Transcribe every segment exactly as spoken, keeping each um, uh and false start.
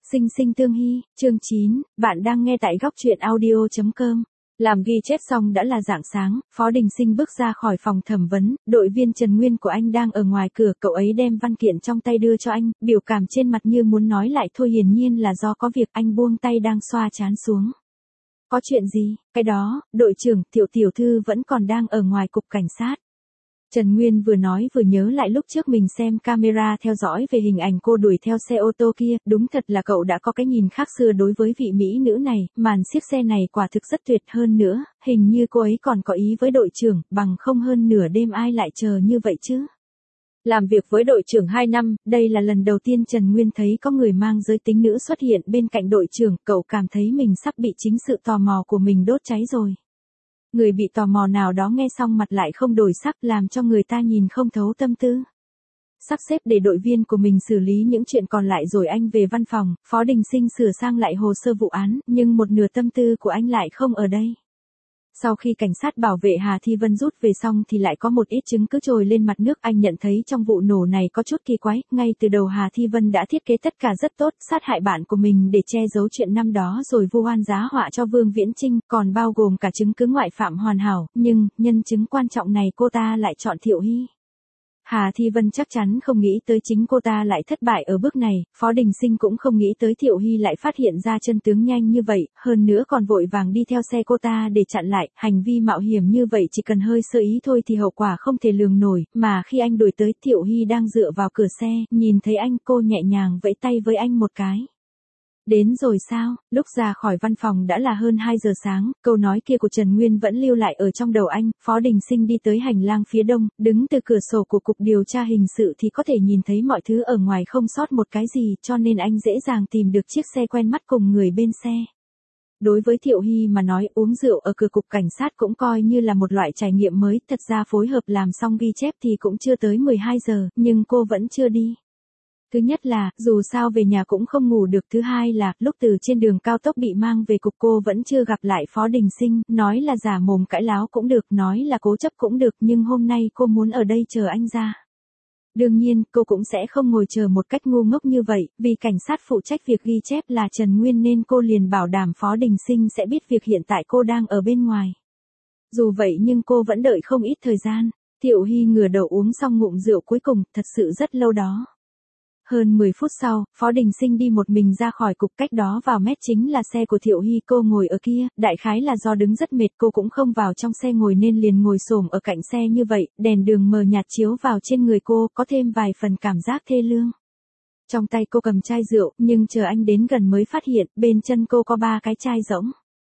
Sinh sinh tương hy, chương chín, bạn đang nghe tại góc truyện audio chấm com. Làm ghi chép xong đã là rạng sáng, Phó Đình Sinh bước ra khỏi phòng thẩm vấn, đội viên Trần Nguyên của anh đang ở ngoài cửa, cậu ấy đem văn kiện trong tay đưa cho anh, biểu cảm trên mặt như muốn nói lại thôi, hiển nhiên là do có việc. Anh buông tay đang xoa trán xuống. Có chuyện gì? Cái đó, đội trưởng, Tiểu tiểu thư vẫn còn đang ở ngoài cục cảnh sát. Trần Nguyên vừa nói vừa nhớ lại lúc trước mình xem camera theo dõi về hình ảnh cô đuổi theo xe ô tô kia, đúng thật là cậu đã có cái nhìn khác xưa đối với vị mỹ nữ này, màn xiếc xe này quả thực rất tuyệt, hơn nữa, hình như cô ấy còn có ý với đội trưởng, bằng không hơn nửa đêm ai lại chờ như vậy chứ. Làm việc với đội trưởng hai năm, đây là lần đầu tiên Trần Nguyên thấy có người mang giới tính nữ xuất hiện bên cạnh đội trưởng, cậu cảm thấy mình sắp bị chính sự tò mò của mình đốt cháy rồi. Người bị tò mò nào đó nghe xong mặt lại không đổi sắc, làm cho người ta nhìn không thấu tâm tư. Sắp xếp để đội viên của mình xử lý những chuyện còn lại rồi anh về văn phòng, Phó Đình Sinh sửa sang lại hồ sơ vụ án, nhưng một nửa tâm tư của anh lại không ở đây. Sau khi cảnh sát bảo vệ Hà Thi Vân rút về xong thì lại có một ít chứng cứ trồi lên mặt nước, anh nhận thấy trong vụ nổ này có chút kỳ quái, ngay từ đầu Hà Thi Vân đã thiết kế tất cả rất tốt, sát hại bạn của mình để che giấu chuyện năm đó rồi vu oan giá họa cho Vương Viễn Trinh, còn bao gồm cả chứng cứ ngoại phạm hoàn hảo, nhưng, nhân chứng quan trọng này cô ta lại chọn Thiệu Hy. Hà Thi Vân chắc chắn không nghĩ tới chính cô ta lại thất bại ở bước này, Phó Đình Sinh cũng không nghĩ tới Thiệu Hy lại phát hiện ra chân tướng nhanh như vậy, hơn nữa còn vội vàng đi theo xe cô ta để chặn lại, hành vi mạo hiểm như vậy chỉ cần hơi sơ ý thôi thì hậu quả không thể lường nổi, mà khi anh đuổi tới Thiệu Hy đang dựa vào cửa xe, nhìn thấy anh cô nhẹ nhàng vẫy tay với anh một cái. Đến rồi sao? Lúc ra khỏi văn phòng đã là hơn hai giờ sáng, câu nói kia của Trần Nguyên vẫn lưu lại ở trong đầu anh. Phó Đình Sinh đi tới hành lang phía đông, đứng từ cửa sổ của cục điều tra hình sự thì có thể nhìn thấy mọi thứ ở ngoài không sót một cái gì, cho nên anh dễ dàng tìm được chiếc xe quen mắt cùng người bên xe. Đối với Thiệu Hy mà nói, uống rượu ở cửa cục cảnh sát cũng coi như là một loại trải nghiệm mới, thật ra phối hợp làm xong ghi chép thì cũng chưa tới mười hai giờ, nhưng cô vẫn chưa đi. Thứ nhất là, dù sao về nhà cũng không ngủ được, thứ hai là, lúc từ trên đường cao tốc bị mang về cục cô vẫn chưa gặp lại Phó Đình Sinh, nói là giả mồm cãi láo cũng được, nói là cố chấp cũng được, nhưng hôm nay cô muốn ở đây chờ anh ra. Đương nhiên, cô cũng sẽ không ngồi chờ một cách ngu ngốc như vậy, vì cảnh sát phụ trách việc ghi chép là Trần Nguyên nên cô liền bảo đảm Phó Đình Sinh sẽ biết việc hiện tại cô đang ở bên ngoài. Dù vậy nhưng cô vẫn đợi không ít thời gian, Thiệu Hy ngửa đầu uống xong ngụm rượu cuối cùng, thật sự rất lâu đó. Hơn mười phút sau, Phó Đình Sinh đi một mình ra khỏi cục, cách đó vào mét chính là xe của Thiệu Hy, cô ngồi ở kia, đại khái là do đứng rất mệt, cô cũng không vào trong xe ngồi nên liền ngồi xổm ở cạnh xe như vậy, đèn đường mờ nhạt chiếu vào trên người cô, có thêm vài phần cảm giác thê lương. Trong tay cô cầm chai rượu, nhưng chờ anh đến gần mới phát hiện, bên chân cô có ba cái chai rỗng.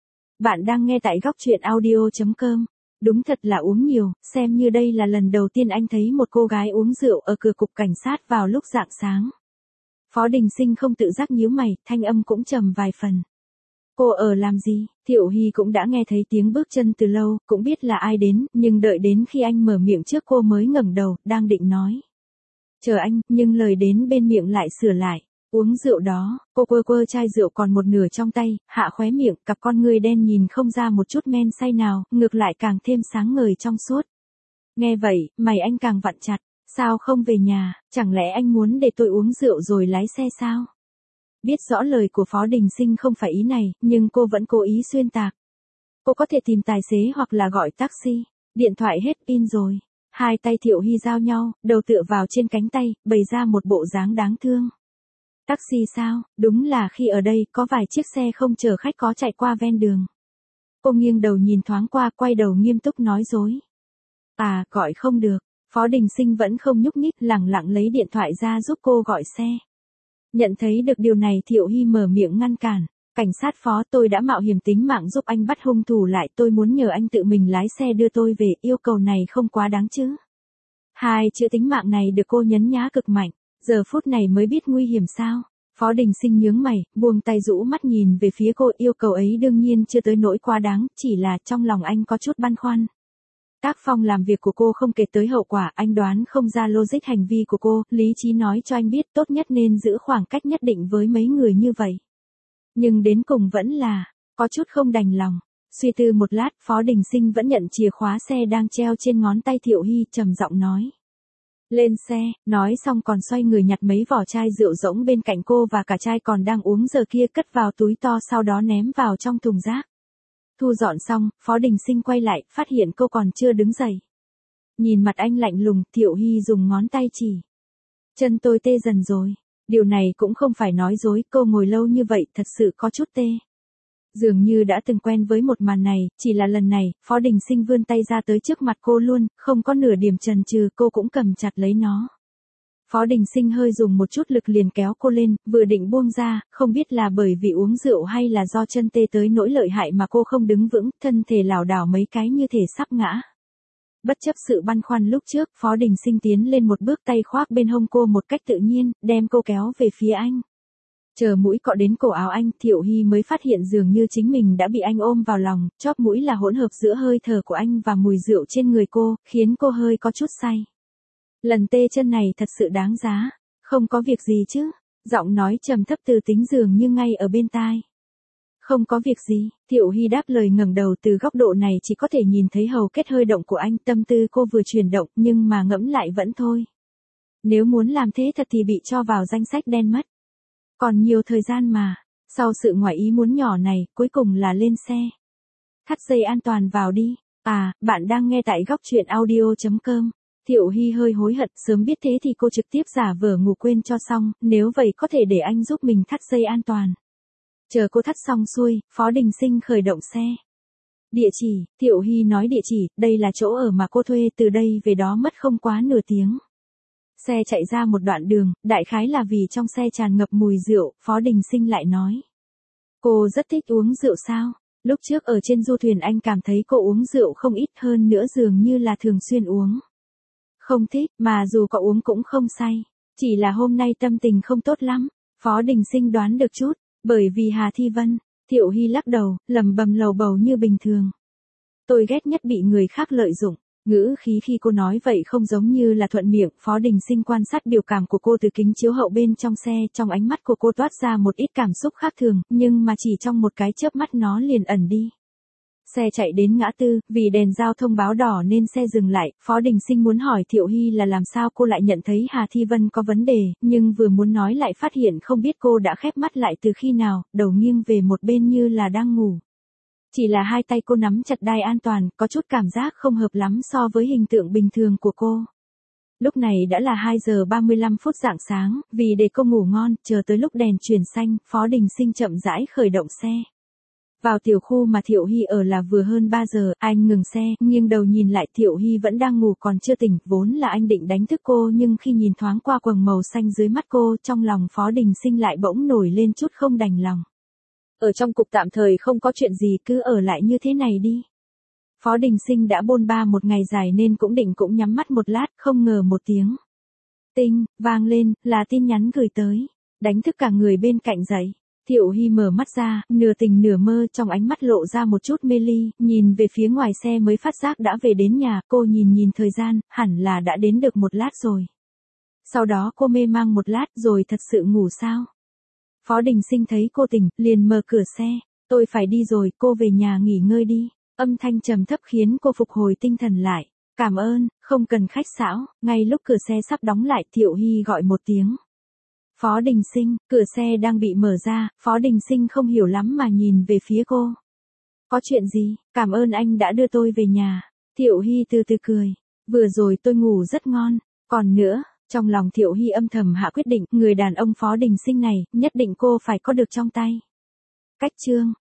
Bạn đang nghe tại góc truyện audio chấm com. Đúng thật là uống nhiều, xem như đây là lần đầu tiên anh thấy một cô gái uống rượu ở cửa cục cảnh sát vào lúc rạng sáng. Phó Đình Sinh không tự giác nhíu mày, thanh âm cũng trầm vài phần. Cô ở làm gì? Thiệu Hy cũng đã nghe thấy tiếng bước chân từ lâu, cũng biết là ai đến, nhưng đợi đến khi anh mở miệng trước cô mới ngẩng đầu, đang định nói. Chờ anh, nhưng lời đến bên miệng lại sửa lại. Uống rượu đó, cô quơ quơ chai rượu còn một nửa trong tay, hạ khóe miệng, cặp con ngươi đen nhìn không ra một chút men say nào, ngược lại càng thêm sáng ngời trong suốt. Nghe vậy, mày anh càng vặn chặt, sao không về nhà, chẳng lẽ anh muốn để tôi uống rượu rồi lái xe sao? Biết rõ lời của Phó Đình Sinh không phải ý này, nhưng cô vẫn cố ý xuyên tạc. Cô có thể tìm tài xế hoặc là gọi taxi, điện thoại hết pin rồi. Hai tay Thiệu Hy giao nhau, đầu tựa vào trên cánh tay, bày ra một bộ dáng đáng thương. Taxi sao? Đúng là khi ở đây có vài chiếc xe không chở khách có chạy qua ven đường. Cô nghiêng đầu nhìn thoáng qua, quay đầu nghiêm túc nói dối. À, gọi không được. Phó Đình Sinh vẫn không nhúc nhích, lẳng lặng lấy điện thoại ra giúp cô gọi xe. Nhận thấy được điều này Thiệu Hy mở miệng ngăn cản. Cảnh sát Phó, tôi đã mạo hiểm tính mạng giúp anh bắt hung thủ lại, tôi muốn nhờ anh tự mình lái xe đưa tôi về, yêu cầu này không quá đáng chứ. Hai chữ tính mạng này được cô nhấn nhá cực mạnh. Giờ phút này mới biết nguy hiểm sao? Phó Đình Sinh nhướng mày, buông tay rũ mắt nhìn về phía cô, yêu cầu ấy đương nhiên chưa tới nỗi quá đáng, chỉ là trong lòng anh có chút băn khoăn. Tác phong làm việc của cô không kể tới hậu quả, anh đoán không ra logic hành vi của cô, lý trí nói cho anh biết tốt nhất nên giữ khoảng cách nhất định với mấy người như vậy. Nhưng đến cùng vẫn là, có chút không đành lòng. Suy tư một lát, Phó Đình Sinh vẫn nhận chìa khóa xe đang treo trên ngón tay Thiệu Hy, trầm giọng nói. Lên xe, nói xong còn xoay người nhặt mấy vỏ chai rượu rỗng bên cạnh cô và cả chai còn đang uống giờ kia cất vào túi to sau đó ném vào trong thùng rác. Thu dọn xong, Phó Đình Sinh quay lại, phát hiện cô còn chưa đứng dậy. Nhìn mặt anh lạnh lùng, Thiệu Hy dùng ngón tay chỉ. Chân tôi tê dần rồi. Điều này cũng không phải nói dối, cô ngồi lâu như vậy thật sự có chút tê. Dường như đã từng quen với một màn này, chỉ là lần này, Phó Đình Sinh vươn tay ra tới trước mặt cô luôn, không có nửa điểm chần chừ, cô cũng cầm chặt lấy nó. Phó Đình Sinh hơi dùng một chút lực liền kéo cô lên, vừa định buông ra, không biết là bởi vì uống rượu hay là do chân tê tới nỗi lợi hại mà cô không đứng vững, thân thể lảo đảo mấy cái như thể sắp ngã. Bất chấp sự băn khoăn lúc trước, Phó Đình Sinh tiến lên một bước, tay khoác bên hông cô một cách tự nhiên, đem cô kéo về phía anh. Chờ mũi cọ đến cổ áo anh, Thiệu Hy mới phát hiện dường như chính mình đã bị anh ôm vào lòng, chóp mũi là hỗn hợp giữa hơi thở của anh và mùi rượu trên người cô, khiến cô hơi có chút say. Lần tê chân này thật sự đáng giá, không có việc gì chứ, giọng nói trầm thấp từ tính dường như ngay ở bên tai. Không có việc gì, Thiệu Hy đáp lời, ngẩng đầu, từ góc độ này chỉ có thể nhìn thấy hầu kết hơi động của anh, tâm tư cô vừa chuyển động nhưng mà ngẫm lại vẫn thôi. Nếu muốn làm thế thật thì bị cho vào danh sách đen mất. Còn nhiều thời gian mà, sau sự ngoài ý muốn nhỏ này, cuối cùng là lên xe. Thắt dây an toàn vào đi, à, bạn đang nghe tại góc truyện audio chấm com. Thiệu Hy hơi hối hận, sớm biết thế thì cô trực tiếp giả vờ ngủ quên cho xong, nếu vậy có thể để anh giúp mình thắt dây an toàn. Chờ cô thắt xong xuôi, Phó Đình Sinh khởi động xe. Địa chỉ, Thiệu Hy nói địa chỉ, đây là chỗ ở mà cô thuê, từ đây về đó mất không quá nửa tiếng. Xe chạy ra một đoạn đường, đại khái là vì trong xe tràn ngập mùi rượu, Phó Đình Sinh lại nói. Cô rất thích uống rượu sao? Lúc trước ở trên du thuyền anh cảm thấy cô uống rượu không ít, hơn nữa dường như là thường xuyên uống. Không thích, mà dù có uống cũng không say. Chỉ là hôm nay tâm tình không tốt lắm. Phó Đình Sinh đoán được chút, bởi vì Hà Thi Vân. Thiệu Hy lắc đầu, lẩm bẩm lầu bầu như bình thường. Tôi ghét nhất bị người khác lợi dụng. Ngữ khí khi cô nói vậy không giống như là thuận miệng. Phó Đình Sinh quan sát biểu cảm của cô từ kính chiếu hậu bên trong xe, trong ánh mắt của cô toát ra một ít cảm xúc khác thường, nhưng mà chỉ trong một cái chớp mắt nó liền ẩn đi. Xe chạy đến ngã tư, vì đèn giao thông báo đỏ nên xe dừng lại, Phó Đình Sinh muốn hỏi Thiệu Hy là làm sao cô lại nhận thấy Hà Thi Vân có vấn đề, nhưng vừa muốn nói lại phát hiện không biết cô đã khép mắt lại từ khi nào, đầu nghiêng về một bên như là đang ngủ. Chỉ là hai tay cô nắm chặt đai an toàn, có chút cảm giác không hợp lắm so với hình tượng bình thường của cô. Lúc này đã là hai giờ ba mươi lăm phút rạng sáng, vì để cô ngủ ngon, chờ tới lúc đèn chuyển xanh, Phó Đình Sinh chậm rãi khởi động xe. Vào tiểu khu mà Thiệu Hy ở là vừa hơn ba giờ, anh ngừng xe, nghiêng đầu nhìn lại, Thiệu Hy vẫn đang ngủ còn chưa tỉnh, vốn là anh định đánh thức cô nhưng khi nhìn thoáng qua quầng màu xanh dưới mắt cô, trong lòng Phó Đình Sinh lại bỗng nổi lên chút không đành lòng. Ở trong cục tạm thời không có chuyện gì, cứ ở lại như thế này đi. Phó Đình Sinh đã bôn ba một ngày dài nên cũng định cũng nhắm mắt một lát, không ngờ một tiếng tinh vang lên, là tin nhắn gửi tới, đánh thức cả người bên cạnh dậy. Thiệu Hy mở mắt ra, nửa tỉnh nửa mơ, trong ánh mắt lộ ra một chút mê ly, nhìn về phía ngoài xe mới phát giác đã về đến nhà, cô nhìn nhìn thời gian, hẳn là đã đến được một lát rồi. Sau đó cô mê mang một lát rồi thật sự ngủ sao? Phó Đình Sinh thấy cô tỉnh, liền mở cửa xe, tôi phải đi rồi, cô về nhà nghỉ ngơi đi. Âm thanh trầm thấp khiến cô phục hồi tinh thần lại. Cảm ơn, không cần khách sáo. Ngay lúc cửa xe sắp đóng lại, Thiệu Hy gọi một tiếng. Phó Đình Sinh, cửa xe đang bị mở ra, Phó Đình Sinh không hiểu lắm mà nhìn về phía cô. Có chuyện gì? Cảm ơn anh đã đưa tôi về nhà. Thiệu Hy từ từ cười. Vừa rồi tôi ngủ rất ngon. Còn nữa, trong lòng Thiệu Hy âm thầm hạ quyết định, người đàn ông Phó Đình Sinh này, nhất định cô phải có được trong tay. Cách chương